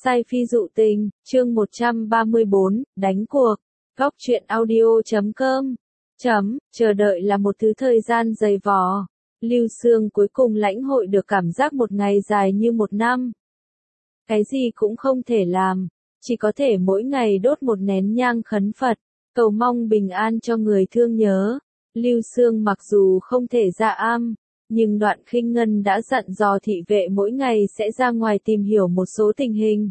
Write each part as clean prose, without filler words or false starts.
Sai Phi Dụ Tình, chương 134, đánh cuộc. Góc truyện audio.com. Chờ đợi là một thứ thời gian dày vò. Lưu Sương cuối cùng lãnh hội được cảm giác một ngày dài như một năm. Cái gì cũng không thể làm, chỉ có thể mỗi ngày đốt một nén nhang khấn Phật, cầu mong bình an cho người thương nhớ. Lưu Sương mặc dù không thể ra am, nhưng Đoạn Khinh Ngân đã dặn dò thị vệ mỗi ngày sẽ ra ngoài tìm hiểu một số tình hình.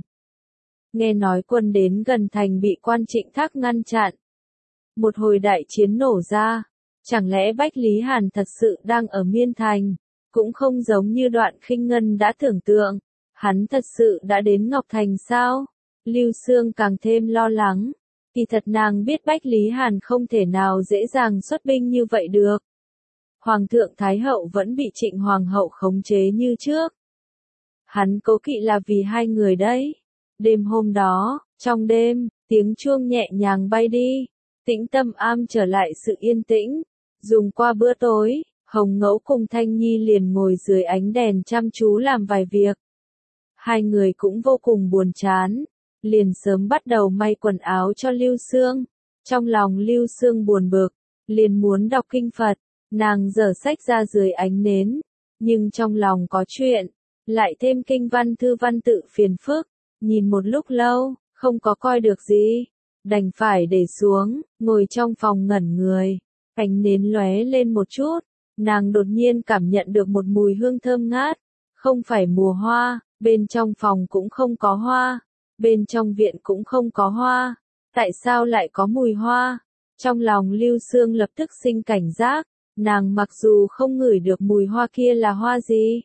Nghe nói quân đến gần thành bị quan Trịnh Thác ngăn chặn. Một hồi đại chiến nổ ra, chẳng lẽ Bách Lý Hàn thật sự đang ở Miên Thành, cũng không giống như Đoạn Khinh Ngân đã tưởng tượng, hắn thật sự đã đến Ngọc Thành sao? Lưu Sương càng thêm lo lắng, kỳ thật nàng biết Bách Lý Hàn không thể nào dễ dàng xuất binh như vậy được. Hoàng thượng Thái hậu vẫn bị Trịnh Hoàng hậu khống chế như trước. Hắn cố kỵ là vì hai người đấy. Đêm hôm đó, trong đêm, tiếng chuông nhẹ nhàng bay đi, Tĩnh Tâm Am trở lại sự yên tĩnh. Dùng qua bữa tối, Hồng Ngẫu cùng Thanh Nhi liền ngồi dưới ánh đèn chăm chú làm vài việc. Hai người cũng vô cùng buồn chán, liền sớm bắt đầu may quần áo cho Lưu Sương. Trong lòng Lưu Sương buồn bực, liền muốn đọc kinh Phật, nàng dở sách ra dưới ánh nến, nhưng trong lòng có chuyện, lại thêm kinh văn thư văn tự phiền phức, nhìn một lúc lâu, không có coi được gì, đành phải để xuống, ngồi trong phòng ngẩn người. Ánh nến lóe lên một chút, nàng đột nhiên cảm nhận được một mùi hương thơm ngát, không phải mùa hoa, bên trong phòng cũng không có hoa, bên trong viện cũng không có hoa, tại sao lại có mùi hoa? Trong lòng Lưu Sương lập tức sinh cảnh giác, nàng mặc dù không ngửi được mùi hoa kia là hoa gì,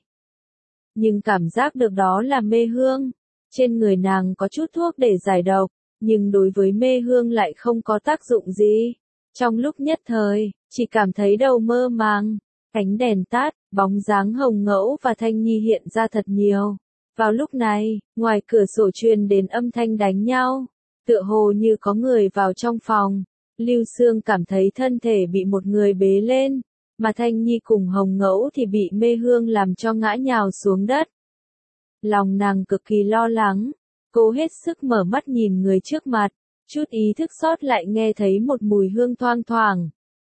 nhưng cảm giác được đó là mê hương. Trên người nàng có chút thuốc để giải độc, nhưng đối với mê hương lại không có tác dụng gì. Trong lúc nhất thời, chỉ cảm thấy đầu mơ màng, ánh đèn tắt, bóng dáng Hồng Ngẫu và Thanh Nhi hiện ra thật nhiều. Vào lúc này, ngoài cửa sổ truyền đến âm thanh đánh nhau, tựa hồ như có người vào trong phòng. Lưu Sương cảm thấy thân thể bị một người bế lên, mà Thanh Nhi cùng Hồng Ngẫu thì bị mê hương làm cho ngã nhào xuống đất. Lòng nàng cực kỳ lo lắng, cố hết sức mở mắt nhìn người trước mặt, chút ý thức sót lại nghe thấy một mùi hương thoang thoảng.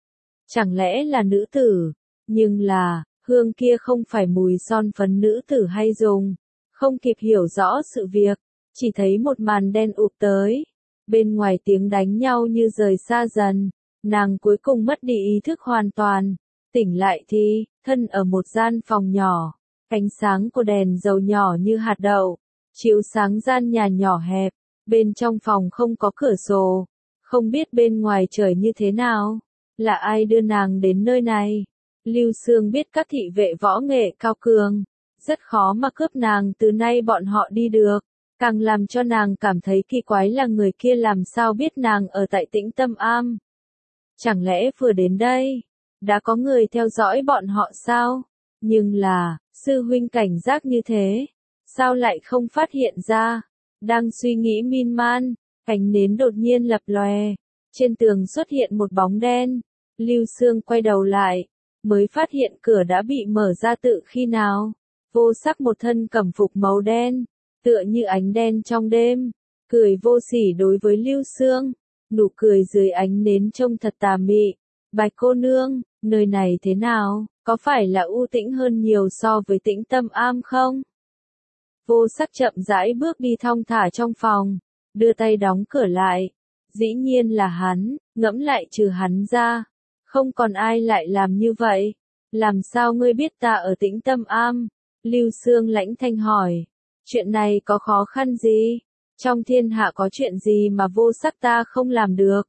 Chẳng lẽ là nữ tử? Nhưng là, hương kia không phải mùi son phấn nữ tử hay dùng. Không kịp hiểu rõ sự việc, chỉ thấy một màn đen ụp tới. Bên ngoài tiếng đánh nhau như rời xa dần, nàng cuối cùng mất đi ý thức hoàn toàn. Tỉnh lại thì, thân ở một gian phòng nhỏ. Ánh sáng của đèn dầu nhỏ như hạt đậu, chiếu sáng gian nhà nhỏ hẹp, bên trong phòng không có cửa sổ, không biết bên ngoài trời như thế nào, là ai đưa nàng đến nơi này. Lưu Sương biết các thị vệ võ nghệ cao cường, rất khó mà cướp nàng từ nay bọn họ đi được, càng làm cho nàng cảm thấy kỳ quái là người kia làm sao biết nàng ở tại Tĩnh Tâm Am. Chẳng lẽ vừa đến đây, đã có người theo dõi bọn họ sao? Nhưng là, sư huynh cảnh giác như thế, sao lại không phát hiện ra? Đang suy nghĩ miên man, ánh nến đột nhiên lập lòe, trên tường xuất hiện một bóng đen. Lưu Sương quay đầu lại, mới phát hiện cửa đã bị mở ra tự khi nào. Vô Sắc một thân cẩm phục màu đen, tựa như ánh đen trong đêm, cười vô sỉ đối với Lưu Sương, nụ cười dưới ánh nến trông thật tà mị. Bạch cô nương, nơi này thế nào? Có phải là u tĩnh hơn nhiều so với Tĩnh Tâm Am không? Vô Sắc chậm rãi bước đi thong thả trong phòng, đưa tay đóng cửa lại. Dĩ nhiên là hắn, ngẫm lại trừ hắn ra, không còn ai lại làm như vậy. Làm sao ngươi biết ta ở Tĩnh Tâm Am? Lưu Sương lãnh thanh hỏi. Chuyện này có khó khăn gì? Trong thiên hạ có chuyện gì mà Vô Sắc ta không làm được?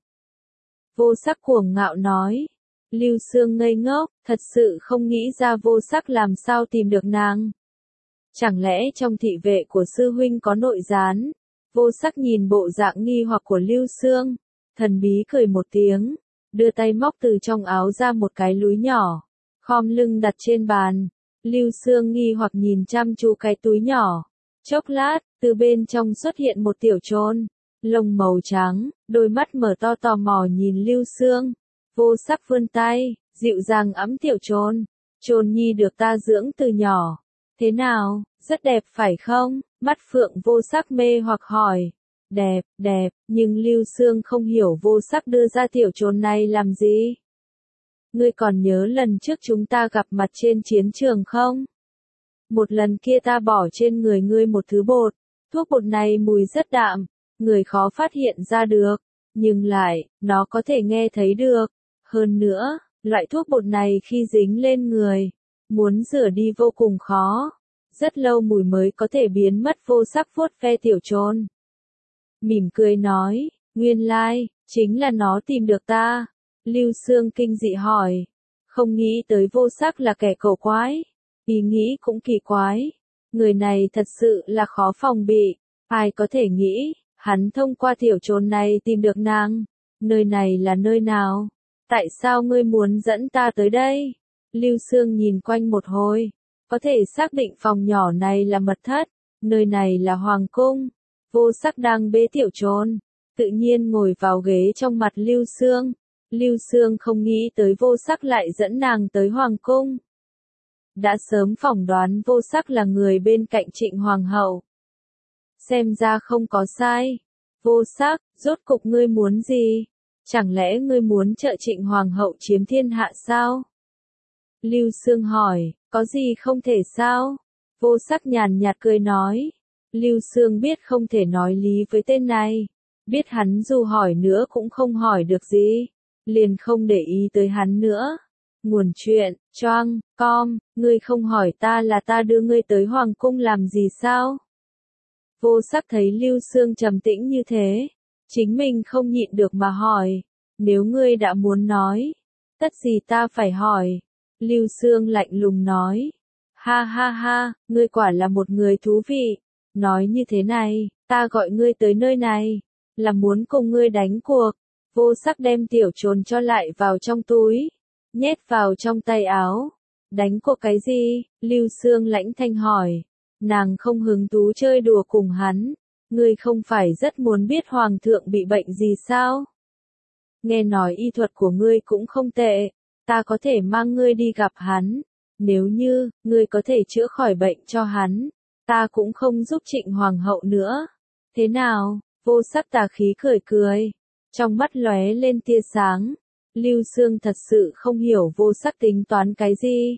Vô Sắc cuồng ngạo nói. Lưu Sương ngây ngốc, thật sự không nghĩ ra Vô Sắc làm sao tìm được nàng. Chẳng lẽ trong thị vệ của sư huynh có nội gián? Vô Sắc nhìn bộ dạng nghi hoặc của Lưu Sương, thần bí cười một tiếng, đưa tay móc từ trong áo ra một cái túi nhỏ, khom lưng đặt trên bàn. Lưu Sương nghi hoặc nhìn chăm chú cái túi nhỏ. Chốc lát, từ bên trong xuất hiện một tiểu trôn, lông màu trắng, đôi mắt mở to tò mò nhìn Lưu Sương. Vô Sắc vươn tay, dịu dàng ẵm tiểu trôn. Trôn nhi được ta dưỡng từ nhỏ. Thế nào, rất đẹp phải không? Mắt phượng vô sắc mê hoặc hỏi. Đẹp, đẹp, nhưng Lưu Xương không hiểu vô sắc đưa ra tiểu trồn này làm gì. Ngươi còn nhớ lần trước chúng ta gặp mặt trên chiến trường không? Một lần kia ta bỏ trên người ngươi một thứ bột. Thuốc bột này mùi rất đạm, người khó phát hiện ra được. Nhưng lại, nó có thể nghe thấy được. Hơn nữa, loại thuốc bột này khi dính lên người, muốn rửa đi vô cùng khó. Rất lâu mùi mới có thể biến mất. Vô sắc vuốt ve tiểu trồn. Mỉm cười nói, nguyên lai, chính là nó tìm được ta. Lưu Xương kinh dị hỏi, không nghĩ tới vô sắc là kẻ cổ quái. Ý nghĩ cũng kỳ quái. Người này thật sự là khó phòng bị. Ai có thể nghĩ, hắn thông qua tiểu trồn này tìm được nàng. Nơi này là nơi nào? Tại sao ngươi muốn dẫn ta tới đây? Lưu Xương nhìn quanh một hồi. Có thể xác định phòng nhỏ này là mật thất. Nơi này là hoàng cung. Vô sắc đang bế tiểu trồn. Tự nhiên ngồi vào ghế trong mặt Lưu Xương. Lưu Xương không nghĩ tới vô sắc lại dẫn nàng tới hoàng cung. Đã sớm phỏng đoán vô sắc là người bên cạnh Trịnh Hoàng hậu. Xem ra không có sai. Vô sắc, rốt cục ngươi muốn gì? Chẳng lẽ ngươi muốn trợ Trịnh Hoàng hậu chiếm thiên hạ sao? Lưu Xương hỏi, có gì không thể sao? Vô sắc nhàn nhạt cười nói. Lưu Xương biết không thể nói lý với tên này. Biết hắn dù hỏi nữa cũng không hỏi được gì. Liền không để ý tới hắn nữa. Nguồn chuyện, choang, com, ngươi không hỏi ta là ta đưa ngươi tới hoàng cung làm gì sao? Vô sắc thấy Lưu Xương trầm tĩnh như thế. Chính mình không nhịn được mà hỏi. Nếu ngươi đã muốn nói, tất gì ta phải hỏi? Lưu Xương lạnh lùng nói. Ha ha ha, ngươi quả là một người thú vị. Nói như thế này, ta gọi ngươi tới nơi này, là muốn cùng ngươi đánh cuộc. Vô sắc đem tiểu trồn cho lại vào trong túi, nhét vào trong tay áo. Đánh cuộc cái gì? Lưu Xương lãnh thanh hỏi. Nàng không hứng thú chơi đùa cùng hắn. Ngươi không phải rất muốn biết hoàng thượng bị bệnh gì sao? Nghe nói y thuật của ngươi cũng không tệ. Ta có thể mang ngươi đi gặp hắn. Nếu như, ngươi có thể chữa khỏi bệnh cho hắn, ta cũng không giúp Trịnh Hoàng hậu nữa. Thế nào? Vô sắc tà khí cười cười. Trong mắt lóe lên tia sáng. Lưu Xương thật sự không hiểu vô sắc tính toán cái gì.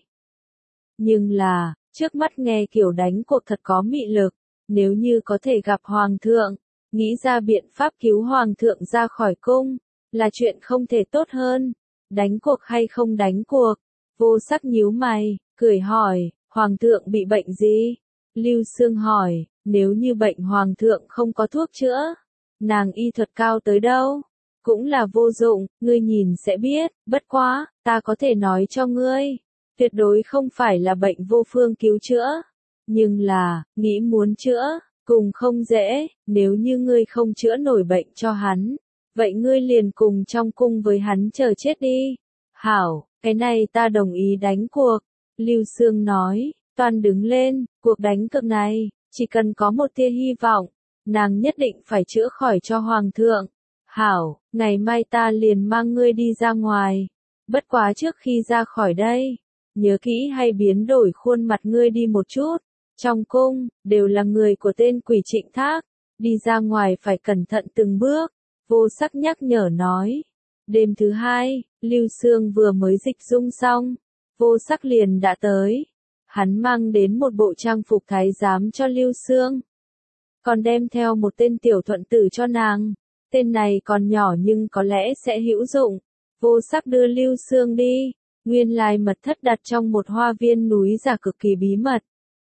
Nhưng là, trước mắt nghe kiểu đánh cuộc thật có mị lực. Nếu như có thể gặp Hoàng thượng, nghĩ ra biện pháp cứu Hoàng thượng ra khỏi cung, là chuyện không thể tốt hơn. Đánh cuộc hay không đánh cuộc? Vô sắc nhíu mày, cười hỏi, Hoàng thượng bị bệnh gì? Lưu Xương hỏi, nếu như bệnh Hoàng thượng không có thuốc chữa, nàng y thuật cao tới đâu? Cũng là vô dụng, ngươi nhìn sẽ biết, bất quá, ta có thể nói cho ngươi, tuyệt đối không phải là bệnh vô phương cứu chữa. Nhưng là, nghĩ muốn chữa, cùng không dễ, nếu như ngươi không chữa nổi bệnh cho hắn, vậy ngươi liền cùng trong cung với hắn chờ chết đi. Hảo, cái này ta đồng ý đánh cuộc. Lưu Xương nói, toàn đứng lên, cuộc đánh cược này, chỉ cần có một tia hy vọng, nàng nhất định phải chữa khỏi cho Hoàng thượng. Hảo, ngày mai ta liền mang ngươi đi ra ngoài. Bất quá trước khi ra khỏi đây, nhớ kỹ hay biến đổi khuôn mặt ngươi đi một chút. Trong cung, đều là người của tên quỷ Trịnh Thác. Đi ra ngoài phải cẩn thận từng bước. Vô sắc nhắc nhở nói. Đêm thứ hai, Lưu Xương vừa mới dịch dung xong. Vô sắc liền đã tới. Hắn mang đến một bộ trang phục thái giám cho Lưu Xương. Còn đem theo một tên tiểu thuận tử cho nàng. Tên này còn nhỏ nhưng có lẽ sẽ hữu dụng. Vô sắc đưa Lưu Xương đi. Nguyên lai mật thất đặt trong một hoa viên núi giả cực kỳ bí mật.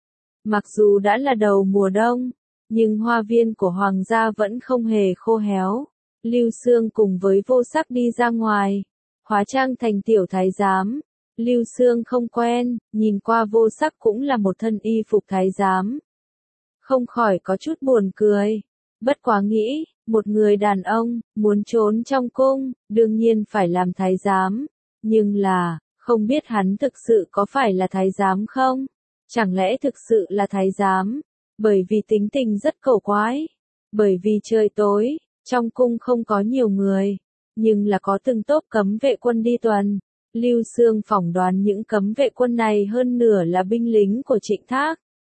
Mặc dù đã là đầu mùa đông, nhưng hoa viên của hoàng gia vẫn không hề khô héo. Lưu Xương cùng với vô sắc đi ra ngoài, hóa trang thành tiểu thái giám. Lưu Xương không quen, nhìn qua vô sắc cũng là một thân y phục thái giám. Không khỏi có chút buồn cười. Bất quá nghĩ, một người đàn ông, muốn trốn trong cung, đương nhiên phải làm thái giám. Nhưng là, không biết hắn thực sự có phải là thái giám không? Chẳng lẽ thực sự là thái giám? Bởi vì tính tình rất cổ quái. Bởi vì trời tối, trong cung không có nhiều người. Nhưng là có từng tốp cấm vệ quân đi tuần. Lưu Xương phỏng đoán những cấm vệ quân này hơn nửa là binh lính của Trịnh Thác.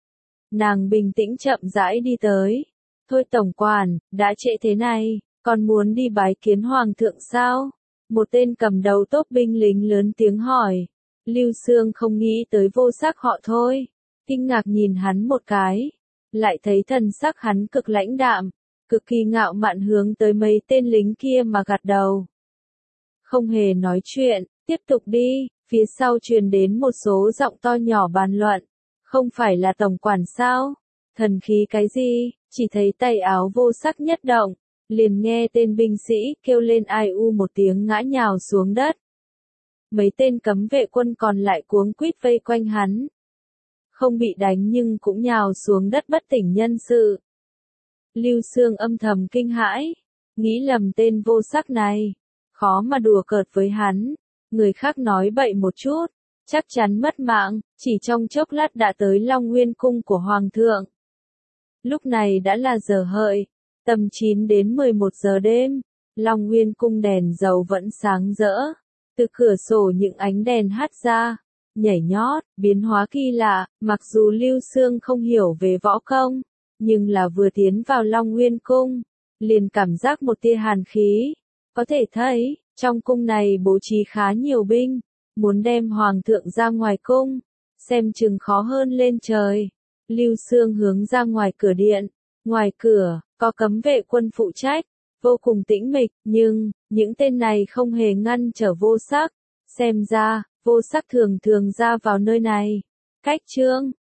Nàng bình tĩnh chậm rãi đi tới. Thôi tổng quản, đã trễ thế này, còn muốn đi bái kiến hoàng thượng sao? Một tên cầm đầu tốp binh lính lớn tiếng hỏi. Lưu Xương không nghĩ tới Vô Sắc họ Thôi, kinh ngạc nhìn hắn một cái, lại thấy thần sắc hắn cực lãnh đạm, cực kỳ ngạo mạn hướng tới mấy tên lính kia mà gật đầu. Không hề nói chuyện, tiếp tục đi, phía sau truyền đến một số giọng to nhỏ bàn luận. Không phải là tổng quản sao? Thần khí cái gì? Chỉ thấy tay áo Vô Sắc nhất động, liền nghe tên binh sĩ kêu lên ai u một tiếng ngã nhào xuống đất. Mấy tên cấm vệ quân còn lại cuống quýt vây quanh hắn. Không bị đánh nhưng cũng nhào xuống đất bất tỉnh nhân sự. Lưu Xương âm thầm kinh hãi, nghĩ lầm tên Vô Sắc này, khó mà đùa cợt với hắn, người khác nói bậy một chút, chắc chắn mất mạng, chỉ trong chốc lát đã tới Long Nguyên cung của Hoàng thượng. Lúc này đã là giờ hợi, tầm 9 đến 11 giờ đêm, Long Nguyên cung đèn dầu vẫn sáng rỡ, từ cửa sổ những ánh đèn hắt ra, nhảy nhót, biến hóa kỳ lạ, mặc dù Lưu Xương không hiểu về võ công, nhưng là vừa tiến vào Long Nguyên cung, liền cảm giác một tia hàn khí, có thể thấy, trong cung này bố trí khá nhiều binh, muốn đem hoàng thượng ra ngoài cung, xem chừng khó hơn lên trời. Lưu Xương hướng ra ngoài cửa điện, ngoài cửa, có cấm vệ quân phụ trách, vô cùng tĩnh mịch, nhưng, những tên này không hề ngăn trở Vô Sắc, xem ra, Vô Sắc thường thường ra vào nơi này. Cách chương